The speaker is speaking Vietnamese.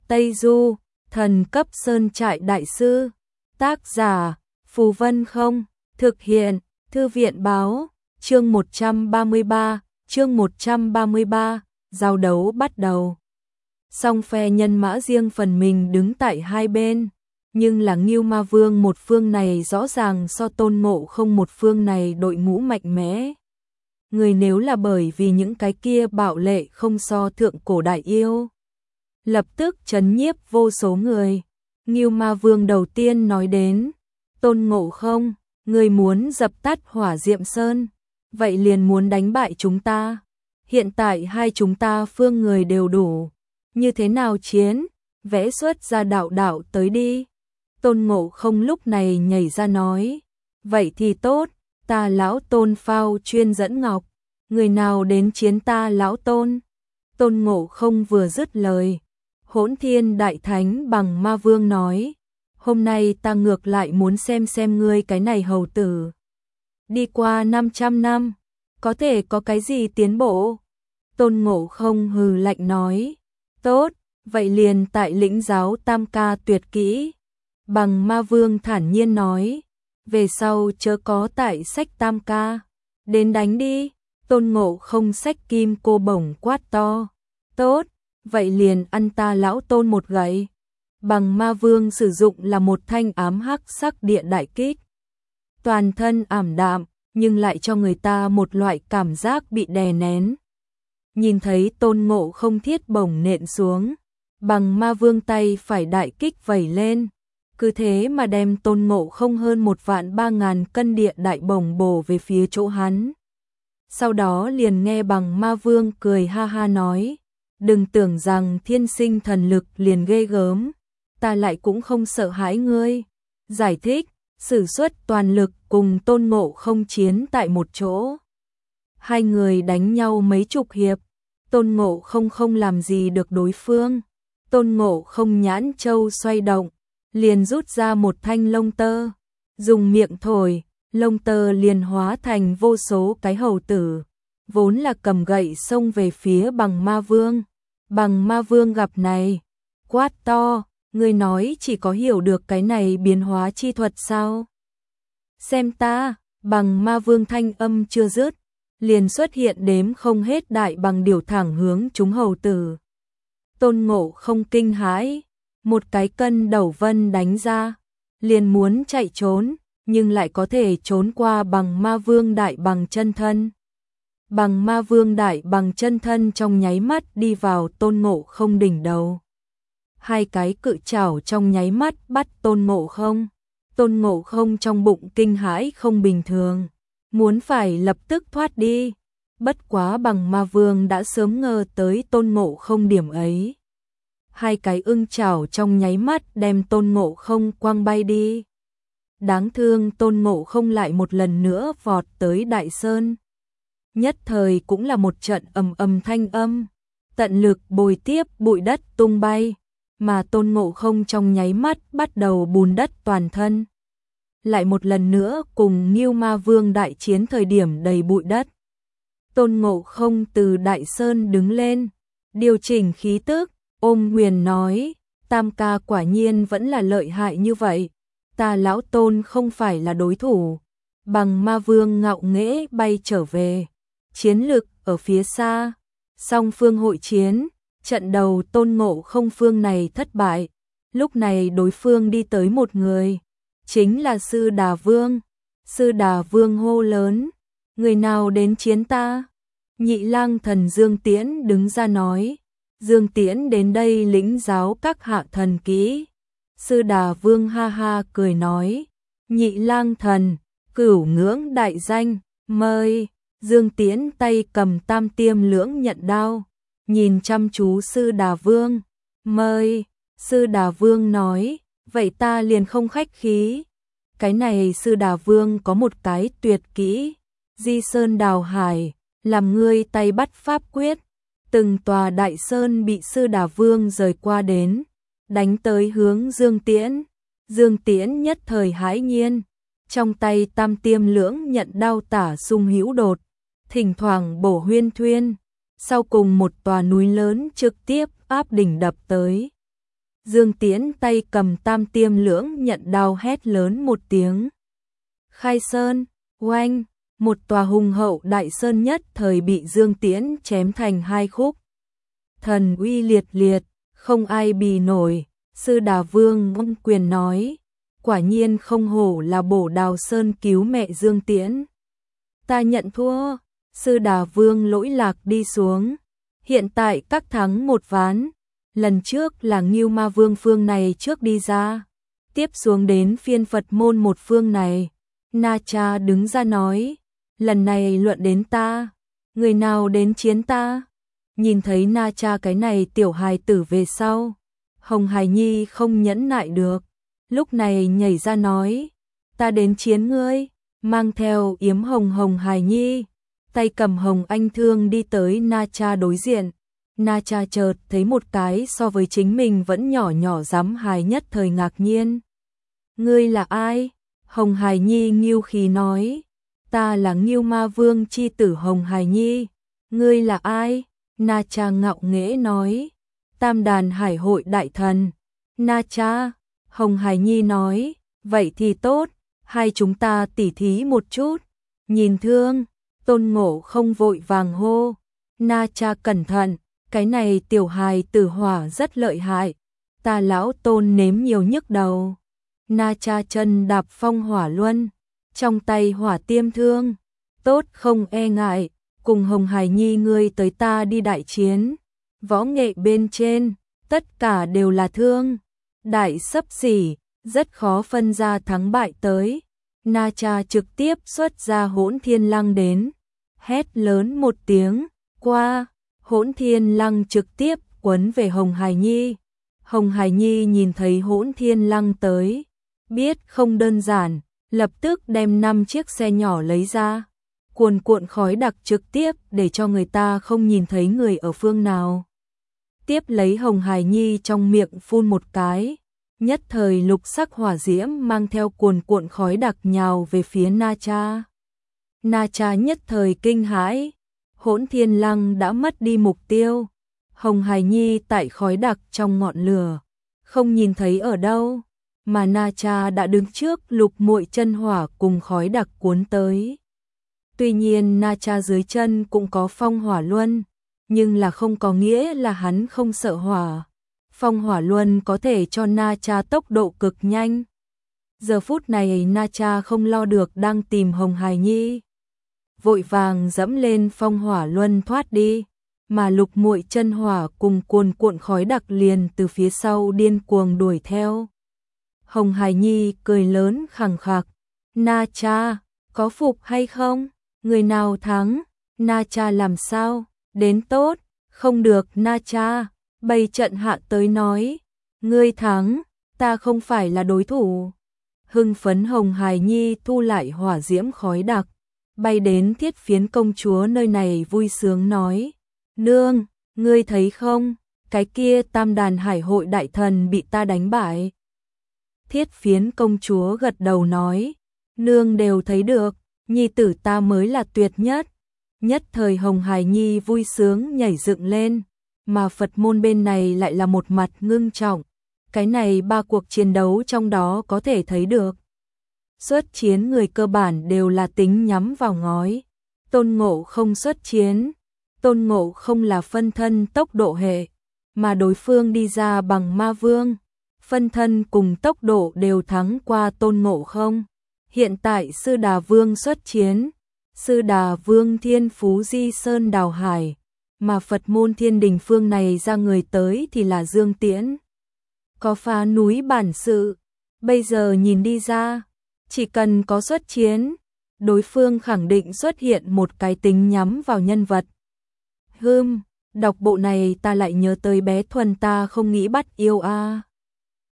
Tây Du, thần cấp sơn trại đại sư. Tác giả, Phù Vân Không, thực hiện, Thư viện báo, chương 133, giao đấu bắt đầu. Song phe nhân mã riêng phần mình đứng tại hai bên, nhưng là Ngưu Ma Vương một phương này rõ ràng so Tôn Ngộ Không một phương này đội ngũ mạnh mẽ. Người nếu là bởi vì những cái kia bạo lệ không so thượng cổ đại yêu, lập tức chấn nhiếp vô số người. Ngưu Ma Vương đầu tiên nói đến, Tôn Ngộ Không, người muốn dập tắt Hỏa Diệm Sơn, vậy liền muốn đánh bại chúng ta. Hiện tại hai chúng ta phương người đều đủ, như thế nào chiến, vẽ xuất ra đạo tới đi. Tôn Ngộ Không lúc này nhảy ra nói, vậy thì tốt, ta lão Tôn phao chuyên dẫn ngọc, người nào đến chiến ta lão Tôn. Tôn Ngộ Không vừa dứt lời, Hỗn Thiên Đại Thánh Bằng Ma Vương nói, hôm nay ta ngược lại muốn xem ngươi cái này hầu tử. Đi qua 500 năm, có thể có cái gì tiến bộ? Tôn Ngộ Không hừ lạnh nói, tốt, vậy liền tại lĩnh giáo tam ca tuyệt kỹ. Bằng Ma Vương thản nhiên nói, về sau chớ có tại sách tam ca, đến đánh đi. Tôn Ngộ Không xách kim cô bổng quát to, tốt, vậy liền ăn ta lão Tôn một gậy. Bằng Ma Vương sử dụng là một thanh ám hắc sắc địa đại kích. Toàn thân ảm đạm, nhưng lại cho người ta một loại cảm giác bị đè nén. Nhìn thấy Tôn Ngộ Không thiết bổng nện xuống, Bằng Ma Vương tay phải đại kích vẩy lên, cứ thế mà đem Tôn Ngộ Không hơn 1.300.000 cân địa đại bổng bổ về phía chỗ hắn. Sau đó liền nghe Bằng Ma Vương cười ha ha nói, đừng tưởng rằng thiên sinh thần lực liền ghê gớm, ta lại cũng không sợ hãi ngươi. Giải thích, sử xuất toàn lực cùng Tôn Ngộ Không chiến tại một chỗ. Hai người đánh nhau mấy chục hiệp, Tôn Ngộ Không không làm gì được đối phương. Tôn Ngộ Không nhãn châu xoay động, liền rút ra một thanh lông tơ, dùng miệng thổi, lông tơ liền hóa thành vô số cái hầu tử, vốn là cầm gậy xông về phía Bằng Ma Vương. Bằng Ma Vương gặp này, quát to, ngươi nói chỉ có hiểu được cái này biến hóa chi thuật sao? Xem ta. Bằng Ma Vương thanh âm chưa dứt, liền xuất hiện đếm không hết đại bằng điểu thẳng hướng chúng hầu tử. Tôn Ngộ Không kinh hãi, một cái cân đầu vân đánh ra, liền muốn chạy trốn, nhưng lại có thể trốn qua Bằng Ma Vương đại bằng chân thân. Bằng Ma Vương đại bằng chân thân trong nháy mắt đi vào Tôn Ngộ Không đỉnh đầu. Hai cái cự chảo trong nháy mắt bắt Tôn Ngộ Không. Tôn Ngộ Không trong bụng kinh hãi không bình thường, muốn phải lập tức thoát đi. Bất quá Bằng Ma Vương đã sớm ngờ tới Tôn Ngộ Không điểm ấy. Hai cái ưng chảo trong nháy mắt đem Tôn Ngộ Không quăng bay đi. Đáng thương Tôn Ngộ Không lại một lần nữa vọt tới Đại Sơn. Nhất thời cũng là một trận ầm thanh âm, tận lực bồi tiếp bụi đất tung bay, mà Tôn Ngộ Không trong nháy mắt bắt đầu bùn đất toàn thân. Lại một lần nữa cùng Ngưu Ma Vương đại chiến thời điểm đầy bụi đất. Tôn Ngộ Không từ Đại Sơn đứng lên, điều chỉnh khí tức, ôm huyền nói, tam ca quả nhiên vẫn là lợi hại như vậy, ta lão Tôn không phải là đối thủ. Bằng Ma Vương ngạo nghễ bay trở về, chiến lực ở phía xa, song phương hội chiến, trận đầu Tôn Ngộ Không phương này thất bại, lúc này đối phương đi tới một người, chính là Sư Đà Vương. Sư Đà Vương hô lớn, người nào đến chiến ta? Nhị Lang Thần Dương Tiễn đứng ra nói, Dương Tiễn đến đây lĩnh giáo các hạ thần kỹ. Sư Đà Vương ha ha cười nói, Nhị Lang Thần, cửu ngưỡng đại danh, mời. Dương Tiễn tay cầm tam tiêm lưỡng nhận đao, nhìn chăm chú Sư Đà Vương, mời. Sư Đà Vương nói, vậy ta liền không khách khí. Cái này Sư Đà Vương có một cái tuyệt kỹ, Di Sơn Đào Hải, làm ngươi tay bắt pháp quyết. Từng tòa đại sơn bị Sư Đà Vương rời qua đến, đánh tới hướng Dương Tiễn. Dương Tiễn nhất thời hãi nhiên, trong tay tam tiêm lưỡng nhận đao tả xung hữu đột, thỉnh thoảng bổ huyên thuyên, sau cùng một tòa núi lớn trực tiếp áp đỉnh đập tới. Dương Tiễn tay cầm tam tiêm lưỡng nhận đao hét lớn một tiếng. Khai sơn, oanh, một tòa hùng hậu đại sơn nhất thời bị Dương Tiễn chém thành hai khúc. Thần uy liệt liệt, không ai bì nổi, Sư Đà Vương ôm quyền nói, quả nhiên không hổ là Bổ Đào Sơn cứu mẹ Dương Tiễn. Ta nhận thua, Sư Đà Vương lỗi lạc đi xuống, hiện tại các thắng một ván, lần trước là Ngưu Ma Vương phương này trước đi ra, tiếp xuống đến phiên Phật môn một phương này. Na Cha đứng ra nói, lần này luận đến ta, người nào đến chiến ta. Nhìn thấy Na Cha cái này tiểu hài tử về sau, Hồng Hải Nhi không nhẫn nại được, lúc này nhảy ra nói, ta đến chiến ngươi, mang theo yếm Hồng Hải Nhi, tay cầm hồng anh thương đi tới Na Cha đối diện. Na Cha chợt thấy một cái so với chính mình vẫn nhỏ nhỏ dám hài nhất thời ngạc nhiên. Ngươi là ai? Hồng Hải Nhi nghiêu khí nói, ta là Ngưu Ma Vương chi tử Hồng Hải Nhi. Ngươi là ai? Na Cha ngạo nghễ nói, Tam Đàn Hải Hội đại thần. Na Cha, Hồng Hải Nhi nói, vậy thì tốt, hai chúng ta tỉ thí một chút. Nhìn thương, Tôn Ngộ không vội vàng hô, Na Cha cẩn thận, cái này tiểu hài tử hỏa rất lợi hại, ta lão Tôn nếm nhiều nhức đầu. Na Cha chân đạp phong hỏa luân, trong tay hỏa tiêm thương, tốt không e ngại, cùng Hồng Hải Nhi ngươi tới ta đi đại chiến. Võ nghệ bên trên, tất cả đều là thương, đại xấp xỉ, rất khó phân ra thắng bại tới. Na Cha trực tiếp xuất ra Hỗn Thiên Lăng đến, hét lớn một tiếng, qua, Hỗn Thiên Lăng trực tiếp quấn về Hồng Hải Nhi. Hồng Hải Nhi nhìn thấy Hỗn Thiên Lăng tới, biết không đơn giản, lập tức đem 5 chiếc xe nhỏ lấy ra, cuồn cuộn khói đặc trực tiếp để cho người ta không nhìn thấy người ở phương nào. Tiếp lấy Hồng Hải Nhi trong miệng phun một cái, nhất thời lục sắc hỏa diễm mang theo cuồn cuộn khói đặc nhào về phía Na Cha. Na Cha nhất thời kinh hãi, Hỗn Thiên Lăng đã mất đi mục tiêu. Hồng Hải Nhi tại khói đặc trong ngọn lửa, không nhìn thấy ở đâu, mà Na Cha đã đứng trước Lục Muội chân hỏa cùng khói đặc cuốn tới. Tuy nhiên Na Cha dưới chân cũng có phong hỏa luân, nhưng là không có nghĩa là hắn không sợ hỏa. Phong hỏa luân có thể cho Na Cha tốc độ cực nhanh. Giờ phút này Na Cha không lo được đang tìm Hồng Hải Nhi, vội vàng dẫm lên phong hỏa luân thoát đi, mà Lục Muội chân hỏa cùng cuồn cuộn khói đặc liền từ phía sau điên cuồng đuổi theo. Hồng Hải Nhi cười lớn khẳng khặc, Na Cha, có phục hay không? Người nào thắng? Na Cha làm sao? Đến tốt, không được Na Cha, bày trận hạ tới nói, ngươi thắng, ta không phải là đối thủ. Hưng phấn Hồng Hải Nhi thu lại hỏa diễm khói đặc, bay đến Thiết Phiến công chúa nơi này vui sướng nói, nương, ngươi thấy không, cái kia Tam Đàn Hải Hội đại thần bị ta đánh bại. Thiết Phiến công chúa gật đầu nói, nương đều thấy được, nhi tử ta mới là tuyệt nhất. Nhất thời Hồng Hải Nhi vui sướng nhảy dựng lên, mà Phật môn bên này lại là một mặt ngưng trọng. Cái này 3 cuộc chiến đấu trong đó có thể thấy được. Xuất chiến người cơ bản đều là tính nhắm vào ngói. Tôn Ngộ không xuất chiến, Tôn Ngộ không là phân thân tốc độ hệ, mà đối phương đi ra bằng ma vương. Phân thân cùng tốc độ đều thắng qua Tôn Ngộ không. Hiện tại Sư Đà Vương xuất chiến, Sư Đà Vương thiên phú di sơn đào hải, mà Phật môn Thiên Đình phương này ra người tới thì là Dương Tiễn. Có phá núi bản sự, bây giờ nhìn đi ra, chỉ cần có xuất chiến, đối phương khẳng định xuất hiện một cái tính nhắm vào nhân vật. Đọc bộ này ta lại nhớ tới bé Thuần ta không nghĩ bắt yêu a.